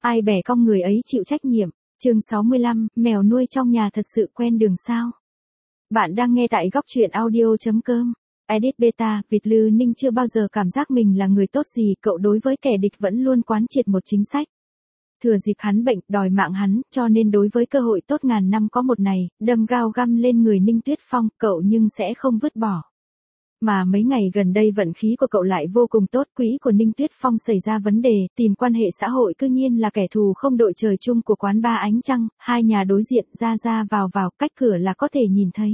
Ai bẻ cong người ấy chịu trách nhiệm. Chương 65, mèo nuôi trong nhà thật sự quen đường sao? Bạn đang nghe tại góc truyện audio.com. Edit beta, Việt Lư Ninh chưa bao giờ cảm giác mình là người tốt gì, cậu đối với kẻ địch vẫn luôn quán triệt một chính sách. Thừa dịp hắn bệnh, đòi mạng hắn, cho nên đối với cơ hội tốt ngàn năm có một này, đâm gao găm lên người Ninh Tuyết Phong, cậu nhưng sẽ không vứt bỏ. Mà mấy ngày gần đây vận khí của cậu lại vô cùng tốt, quỹ của Ninh Tuyết Phong xảy ra vấn đề, tìm quan hệ xã hội cư nhiên là kẻ thù không đội trời chung của quán ba Ánh Trăng, hai nhà đối diện ra vào, cách cửa là có thể nhìn thấy.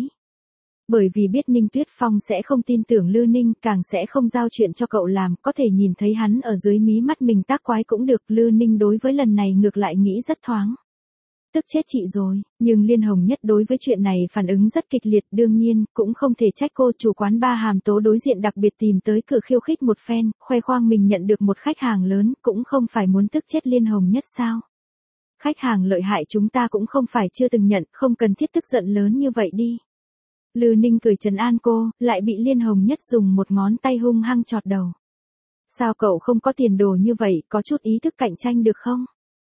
Bởi vì biết Ninh Tuyết Phong sẽ không tin tưởng Lư Ninh, càng sẽ không giao chuyện cho cậu làm, có thể nhìn thấy hắn ở dưới mí mắt mình tác quái cũng được, Lư Ninh đối với lần này ngược lại nghĩ rất thoáng. Tức chết chị rồi, nhưng Liên Hồng Nhất đối với chuyện này phản ứng rất kịch liệt, đương nhiên, cũng không thể trách cô. Chủ quán ba Hàm Tố đối diện đặc biệt tìm tới cửa khiêu khích một phen, khoe khoang mình nhận được một khách hàng lớn, cũng không phải muốn tức chết Liên Hồng Nhất sao? Khách hàng lợi hại chúng ta cũng không phải chưa từng nhận, không cần thiết tức giận lớn như vậy đi. Lư Ninh cười trấn an cô, lại bị Liên Hồng Nhất dùng một ngón tay hung hăng chọt đầu. Sao cậu không có tiền đồ như vậy, có chút ý thức cạnh tranh được không?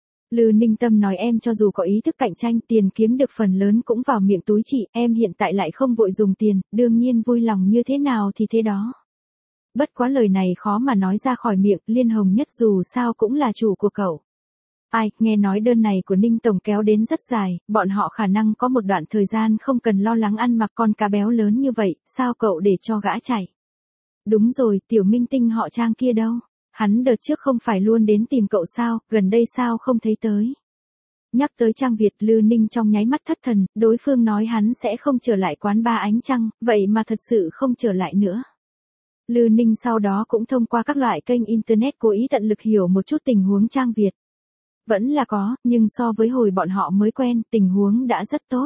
Lư Ninh Tâm nói em cho dù có ý thức cạnh tranh, tiền kiếm được phần lớn cũng vào miệng túi chị, em hiện tại lại không vội dùng tiền, đương nhiên vui lòng như thế nào thì thế đó. Bất quá lời này khó mà nói ra khỏi miệng, Liên Hồng Nhất dù sao cũng là chủ của cậu. Ai, nghe nói đơn này của Ninh Tổng kéo đến rất dài, bọn họ khả năng có một đoạn thời gian không cần lo lắng ăn mặc con cá béo lớn như vậy, sao cậu để cho gã chạy? Đúng rồi, tiểu minh tinh họ Trang kia đâu? Hắn đợt trước không phải luôn đến tìm cậu sao, gần đây sao không thấy tới. Nhắc tới Trang Việt, Lư Ninh trong nháy mắt thất thần, đối phương nói hắn sẽ không trở lại quán ba Ánh Trăng, vậy mà thật sự không trở lại nữa. Lư Ninh sau đó cũng thông qua các loại kênh internet cố ý tận lực hiểu một chút tình huống Trang Việt. Vẫn là có, nhưng so với hồi bọn họ mới quen, tình huống đã rất tốt.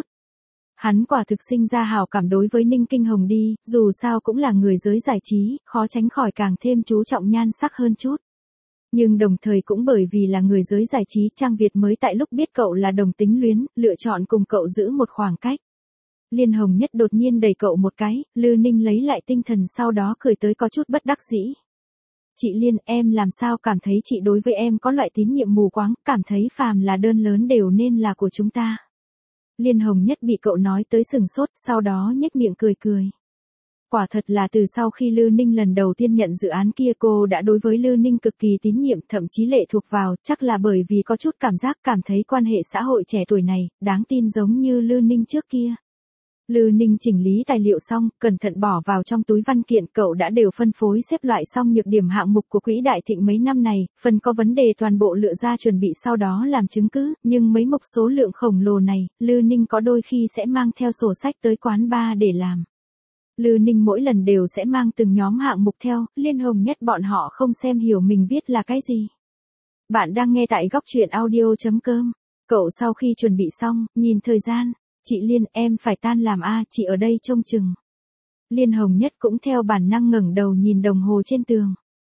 Hắn quả thực sinh ra hào cảm đối với Ninh Kinh Hồng đi, dù sao cũng là người giới giải trí, khó tránh khỏi càng thêm chú trọng nhan sắc hơn chút. Nhưng đồng thời cũng bởi vì là người giới giải trí, Trang Việt mới tại lúc biết cậu là đồng tính luyến, lựa chọn cùng cậu giữ một khoảng cách. Liên Hồng Nhất đột nhiên đẩy cậu một cái, Lư Ninh lấy lại tinh thần sau đó cười tới có chút bất đắc dĩ. Chị Liên, em làm sao cảm thấy chị đối với em có loại tín nhiệm mù quáng, cảm thấy phàm là đơn lớn đều nên là của chúng ta. Liên Hồng Nhất bị cậu nói tới sừng sốt, sau đó nhếch miệng cười. Quả thật là từ sau khi Lư Ninh lần đầu tiên nhận dự án kia cô đã đối với Lư Ninh cực kỳ tín nhiệm, thậm chí lệ thuộc vào, chắc là bởi vì có chút cảm thấy quan hệ xã hội trẻ tuổi này, đáng tin giống như Lư Ninh trước kia. Lư Ninh chỉnh lý tài liệu xong, cẩn thận bỏ vào trong túi văn kiện, cậu đã đều phân phối xếp loại xong nhược điểm hạng mục của Quỹ Đại Thịnh mấy năm này, phần có vấn đề toàn bộ lựa ra chuẩn bị sau đó làm chứng cứ, nhưng mấy mục số lượng khổng lồ này, Lư Ninh có đôi khi sẽ mang theo sổ sách tới quán bar để làm. Lư Ninh mỗi lần đều sẽ mang từng nhóm hạng mục theo, Liên Hồng Nhất bọn họ không xem hiểu mình viết là cái gì. Bạn đang nghe tại góc truyện audio.com. Cậu sau khi chuẩn bị xong, nhìn thời gian. Chị Liên, em phải tan làm chị ở đây trông chừng. Liên Hồng Nhất cũng theo bản năng ngẩng đầu nhìn đồng hồ trên tường.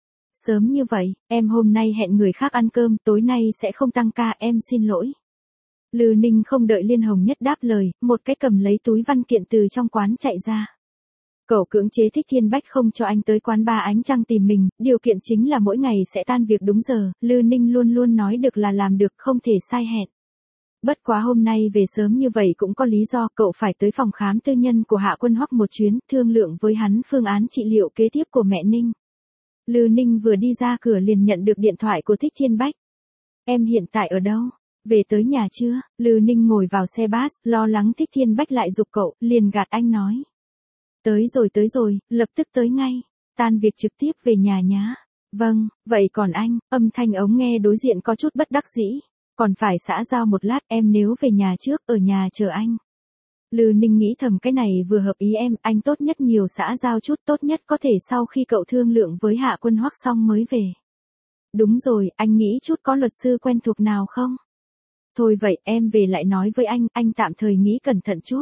Sớm như vậy, em hôm nay hẹn người khác ăn cơm, tối nay sẽ không tăng ca, em xin lỗi. Lư Ninh không đợi Liên Hồng Nhất đáp lời, một cái cầm lấy túi văn kiện từ trong quán chạy ra. Cậu cưỡng chế Thích Thiên Bách không cho anh tới quán ba Ánh Trăng tìm mình, điều kiện chính là mỗi ngày sẽ tan việc đúng giờ, Lư Ninh luôn nói được là làm được, không thể sai hẹn. Bất quá hôm nay về sớm như vậy cũng có lý do, cậu phải tới phòng khám tư nhân của Hạ Quân Hoắc một chuyến, thương lượng với hắn phương án trị liệu kế tiếp của mẹ Ninh. Lư Ninh vừa đi ra cửa liền nhận được điện thoại của Thích Thiên Bách. Em hiện tại ở đâu? Về tới nhà chưa? Lư Ninh ngồi vào xe bus, lo lắng Thích Thiên Bách lại giục cậu, liền gạt anh nói. Tới rồi, lập tức tới ngay. Tan việc trực tiếp về nhà nhá. Vâng, vậy còn anh, âm thanh ống nghe đối diện có chút bất đắc dĩ. Còn phải xã giao một lát, em nếu về nhà trước, ở nhà chờ anh. Lư Ninh nghĩ thầm cái này vừa hợp ý em, anh tốt nhất nhiều xã giao chút, tốt nhất có thể sau khi cậu thương lượng với Hạ Quân Hoắc xong mới về. Đúng rồi, anh nghĩ chút có luật sư quen thuộc nào không? Thôi vậy, em về lại nói với anh tạm thời nghĩ cẩn thận chút.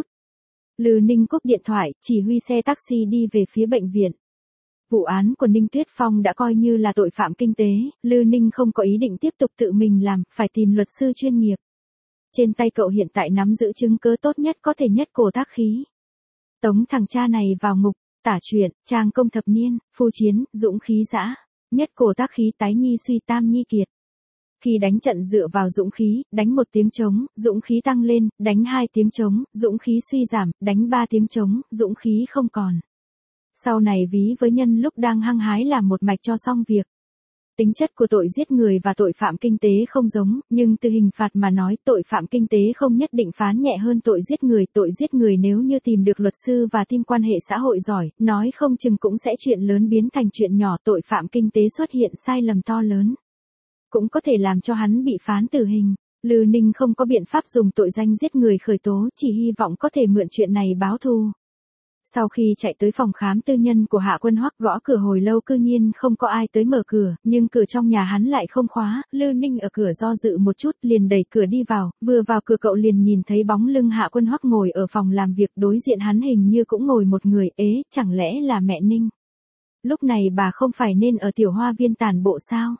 Lư Ninh cúp điện thoại, chỉ huy xe taxi đi về phía bệnh viện. Vụ án của Ninh Tuyết Phong đã coi như là tội phạm kinh tế, Lư Ninh không có ý định tiếp tục tự mình làm, phải tìm luật sư chuyên nghiệp. Trên tay cậu hiện tại nắm giữ chứng cứ tốt nhất có thể nhất cổ tác khí. Tống thằng cha này vào ngục, tả truyện, trang công thập niên, phu chiến, dũng khí dã, nhất cổ tác khí tái nhi suy tam nhi kiệt. Khi đánh trận dựa vào dũng khí, đánh 1 tiếng trống, dũng khí tăng lên, đánh 2 tiếng trống, dũng khí suy giảm, đánh 3 tiếng trống, dũng khí không còn. Sau này ví với nhân lúc đang hăng hái làm một mạch cho xong việc. Tính chất của tội giết người và tội phạm kinh tế không giống, nhưng từ hình phạt mà nói tội phạm kinh tế không nhất định phán nhẹ hơn tội giết người. Tội giết người nếu như tìm được luật sư và team quan hệ xã hội giỏi, nói không chừng cũng sẽ chuyện lớn biến thành chuyện nhỏ. Tội phạm kinh tế xuất hiện sai lầm to lớn, cũng có thể làm cho hắn bị phán tử hình. Lư Ninh không có biện pháp dùng tội danh giết người khởi tố, chỉ hy vọng có thể mượn chuyện này báo thù. Sau khi chạy tới phòng khám tư nhân của Hạ Quân Hoắc gõ cửa hồi lâu cư nhiên không có ai tới mở cửa, nhưng cửa trong nhà hắn lại không khóa. Lư Ninh ở cửa do dự một chút liền đẩy cửa đi vào, vừa vào cửa cậu liền nhìn thấy bóng lưng Hạ Quân Hoắc ngồi ở phòng làm việc, đối diện hắn hình như cũng ngồi một người. Chẳng lẽ là mẹ Ninh? Lúc này bà không phải nên ở tiểu hoa viên tản bộ sao?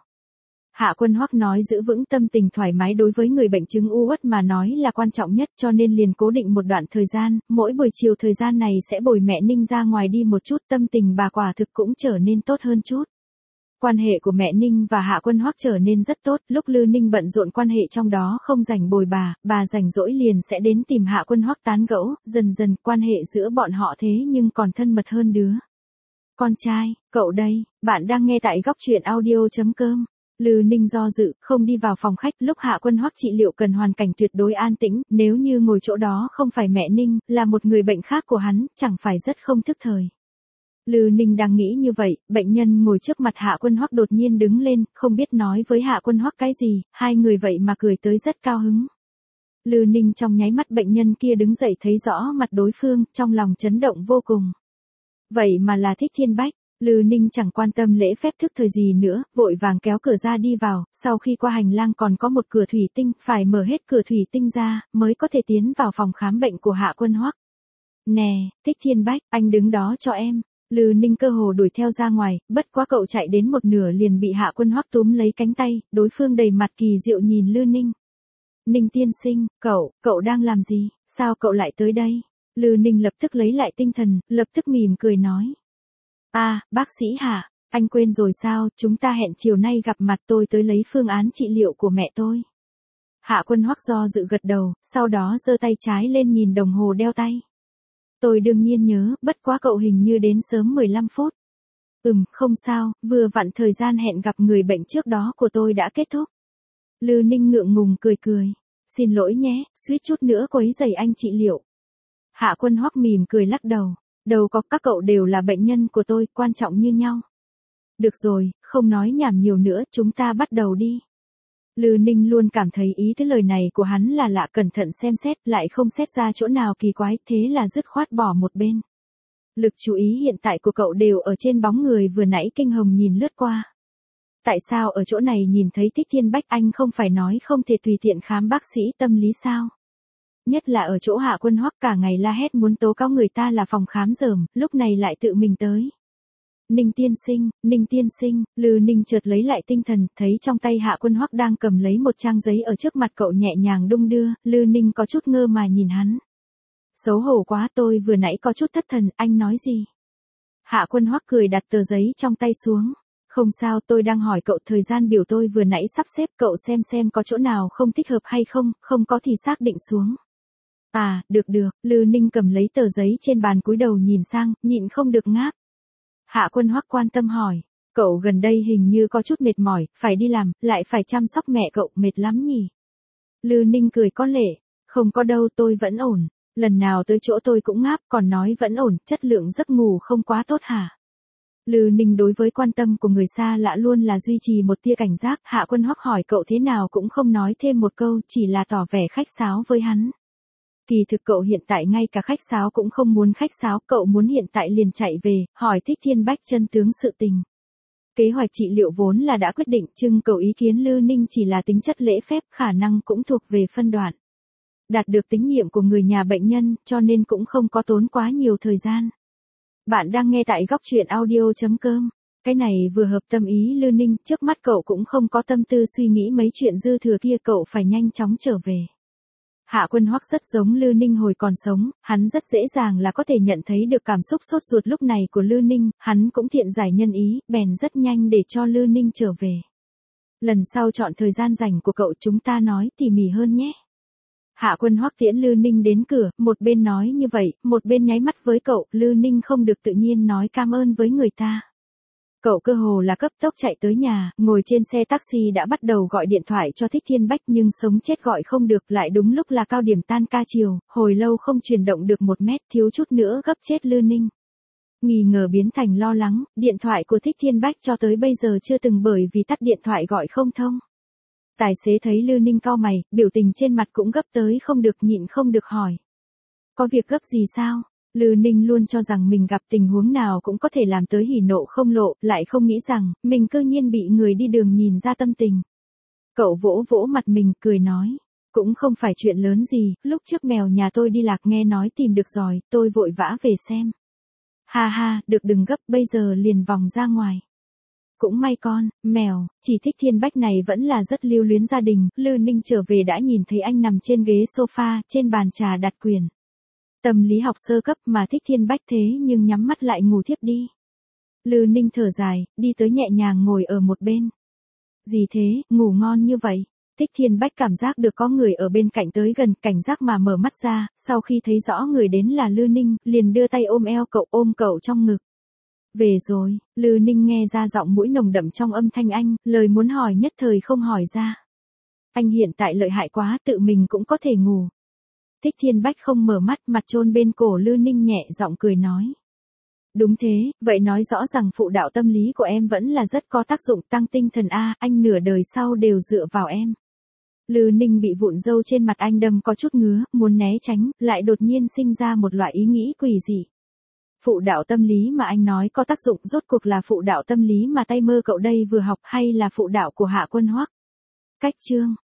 Hạ Quân Hoắc nói giữ vững tâm tình thoải mái đối với người bệnh chứng u uất mà nói là quan trọng nhất, cho nên liền cố định một đoạn thời gian, mỗi buổi chiều thời gian này sẽ bồi mẹ Ninh ra ngoài đi một chút, tâm tình bà quả thực cũng trở nên tốt hơn chút. Quan hệ của mẹ Ninh và Hạ Quân Hoắc trở nên rất tốt, lúc Lư Ninh bận rộn quan hệ trong đó không rảnh bồi bà rảnh rỗi liền sẽ đến tìm Hạ Quân Hoắc tán gẫu, dần dần quan hệ giữa bọn họ thế nhưng còn thân mật hơn đứa. Con trai, cậu đây, bạn đang nghe tại góc truyện audio.com. Lư Ninh do dự, không đi vào phòng khách. Lúc Hạ Quân Hoắc trị liệu cần hoàn cảnh tuyệt đối an tĩnh, nếu như ngồi chỗ đó không phải mẹ Ninh, là một người bệnh khác của hắn, chẳng phải rất không thức thời. Lư Ninh đang nghĩ như vậy, bệnh nhân ngồi trước mặt Hạ Quân Hoắc đột nhiên đứng lên, không biết nói với Hạ Quân Hoắc cái gì, hai người vậy mà cười tới rất cao hứng. Lư Ninh trong nháy mắt bệnh nhân kia đứng dậy thấy rõ mặt đối phương, trong lòng chấn động vô cùng. Vậy mà là Thích Thiên Bách. Lư Ninh chẳng quan tâm lễ phép thức thời gì nữa, vội vàng kéo cửa ra đi vào, sau khi qua hành lang còn có một cửa thủy tinh, phải mở hết cửa thủy tinh ra, mới có thể tiến vào phòng khám bệnh của Hạ Quân Hoắc. Nè, Thích Thiên Bách, anh đứng đó cho em. Lư Ninh cơ hồ đuổi theo ra ngoài, bất quá cậu chạy đến một nửa liền bị Hạ Quân Hoắc túm lấy cánh tay, đối phương đầy mặt kỳ diệu nhìn Lư Ninh. Ninh tiên sinh, cậu đang làm gì, sao cậu lại tới đây? Lư Ninh lập tức lấy lại tinh thần, lập tức mỉm cười nói. Bác sĩ Hạ, anh quên rồi sao, chúng ta hẹn chiều nay gặp mặt, tôi tới lấy phương án trị liệu của mẹ tôi. Hạ Quân Hoắc do dự gật đầu, sau đó giơ tay trái lên nhìn đồng hồ đeo tay. Tôi đương nhiên nhớ, bất quá cậu hình như đến sớm 15 phút. Không sao, vừa vặn thời gian hẹn gặp người bệnh trước đó của tôi đã kết thúc. Lư Ninh ngượng ngùng cười. Xin lỗi nhé, suýt chút nữa quấy rầy anh trị liệu. Hạ Quân Hoắc mỉm cười lắc đầu. Đâu có, các cậu đều là bệnh nhân của tôi, quan trọng như nhau. Được rồi, không nói nhảm nhiều nữa, chúng ta bắt đầu đi. Lư Ninh luôn cảm thấy ý thứ lời này của hắn là lạ, cẩn thận xem xét, lại không xét ra chỗ nào kỳ quái, thế là dứt khoát bỏ một bên. Lực chú ý hiện tại của cậu đều ở trên bóng người vừa nãy Kinh Hồng nhìn lướt qua. Tại sao ở chỗ này nhìn thấy Thích Thiên Bách, anh không phải nói không thể tùy tiện khám bác sĩ tâm lý sao? Nhất là ở chỗ Hạ Quân Hoắc cả ngày la hét muốn tố cáo người ta là phòng khám dởm, lúc này lại tự mình tới. Ninh tiên sinh, Lư Ninh chợt lấy lại tinh thần, thấy trong tay Hạ Quân Hoắc đang cầm lấy một trang giấy ở trước mặt cậu nhẹ nhàng đung đưa, Lư Ninh có chút ngơ mà nhìn hắn. Xấu hổ quá, tôi vừa nãy có chút thất thần, anh nói gì? Hạ Quân Hoắc cười đặt tờ giấy trong tay xuống. Không sao, tôi đang hỏi cậu thời gian biểu tôi vừa nãy sắp xếp, cậu xem có chỗ nào không thích hợp hay không, không có thì xác định xuống. Được, Lư Ninh cầm lấy tờ giấy trên bàn cúi đầu nhìn sang, nhịn không được ngáp. Hạ Quân Hoắc quan tâm hỏi, cậu gần đây hình như có chút mệt mỏi, phải đi làm, lại phải chăm sóc mẹ cậu, mệt lắm nhỉ? Lư Ninh cười có lệ, không có đâu, tôi vẫn ổn, lần nào tới chỗ tôi cũng ngáp, còn nói vẫn ổn, chất lượng giấc ngủ không quá tốt hả? Lư Ninh đối với quan tâm của người xa lạ luôn là duy trì một tia cảnh giác, Hạ Quân Hoắc hỏi cậu thế nào cũng không nói thêm một câu, chỉ là tỏ vẻ khách sáo với hắn. Kỳ thực cậu hiện tại ngay cả khách sáo cũng không muốn khách sáo, cậu muốn hiện tại liền chạy về, hỏi Thích Thiên Bách chân tướng sự tình. Kế hoạch trị liệu vốn là đã quyết định, trưng cầu ý kiến Lư Ninh chỉ là tính chất lễ phép, khả năng cũng thuộc về phân đoạn. Đạt được tín nhiệm của người nhà bệnh nhân, cho nên cũng không có tốn quá nhiều thời gian. Bạn đang nghe tại góc truyện audio.com. Cái này vừa hợp tâm ý Lư Ninh, trước mắt cậu cũng không có tâm tư suy nghĩ mấy chuyện dư thừa kia, cậu phải nhanh chóng trở về. Hạ Quân Hoắc rất giống Lư Ninh hồi còn sống, hắn rất dễ dàng là có thể nhận thấy được cảm xúc sốt ruột lúc này của Lư Ninh, hắn cũng thiện giải nhân ý, bèn rất nhanh để cho Lư Ninh trở về. Lần sau chọn thời gian rảnh của cậu chúng ta nói tỉ mỉ hơn nhé. Hạ Quân Hoắc tiễn Lư Ninh đến cửa, một bên nói như vậy, một bên nháy mắt với cậu, Lư Ninh không được tự nhiên nói cảm ơn với người ta. Cậu cơ hồ là cấp tốc chạy tới nhà, ngồi trên xe taxi đã bắt đầu gọi điện thoại cho Thích Thiên Bách nhưng sống chết gọi không được, lại đúng lúc là cao điểm tan ca chiều, hồi lâu không chuyển động được 1 mét, thiếu chút nữa gấp chết Lư Ninh. Nghi ngờ biến thành lo lắng, điện thoại của Thích Thiên Bách cho tới bây giờ chưa từng bởi vì tắt điện thoại gọi không thông. Tài xế thấy Lư Ninh cau mày, biểu tình trên mặt cũng gấp tới không được, nhịn không được hỏi. Có việc gấp gì sao? Lư Ninh luôn cho rằng mình gặp tình huống nào cũng có thể làm tới hỉ nộ không lộ, lại không nghĩ rằng, mình cơ nhiên bị người đi đường nhìn ra tâm tình. Cậu vỗ vỗ mặt mình, cười nói. Cũng không phải chuyện lớn gì, lúc trước mèo nhà tôi đi lạc nghe nói tìm được rồi, tôi vội vã về xem. Ha ha, được đừng gấp, bây giờ liền vòng ra ngoài. Cũng may con, mèo, chỉ Thích Thiên Bách này vẫn là rất lưu luyến gia đình, Lư Ninh trở về đã nhìn thấy anh nằm trên ghế sofa, trên bàn trà đặt quyển. Tâm lý học sơ cấp mà Thích Thiên Bách thế nhưng nhắm mắt lại ngủ thiếp đi. Lư Ninh thở dài, đi tới nhẹ nhàng ngồi ở một bên. Gì thế, ngủ ngon như vậy? Thích Thiên Bách cảm giác được có người ở bên cạnh tới gần, cảnh giác mà mở mắt ra, sau khi thấy rõ người đến là Lư Ninh, liền đưa tay ôm eo cậu, ôm cậu trong ngực. Về rồi, Lư Ninh nghe ra giọng mũi nồng đậm trong âm thanh anh, lời muốn hỏi nhất thời không hỏi ra. Anh hiện tại lợi hại quá, tự mình cũng có thể ngủ. Thích Thiên Bách không mở mắt, mặt chôn bên cổ Lư Ninh, nhẹ giọng cười nói. Đúng thế, vậy nói rõ rằng phụ đạo tâm lý của em vẫn là rất có tác dụng tăng tinh thần a, anh nửa đời sau đều dựa vào em. Lư Ninh bị vụn râu trên mặt anh đâm có chút ngứa, muốn né tránh, lại đột nhiên sinh ra một loại ý nghĩ quỷ dị. Phụ đạo tâm lý mà anh nói có tác dụng rốt cuộc là phụ đạo tâm lý mà tay mơ cậu đây vừa học hay là phụ đạo của Hạ Quân Hoắc? Cách chương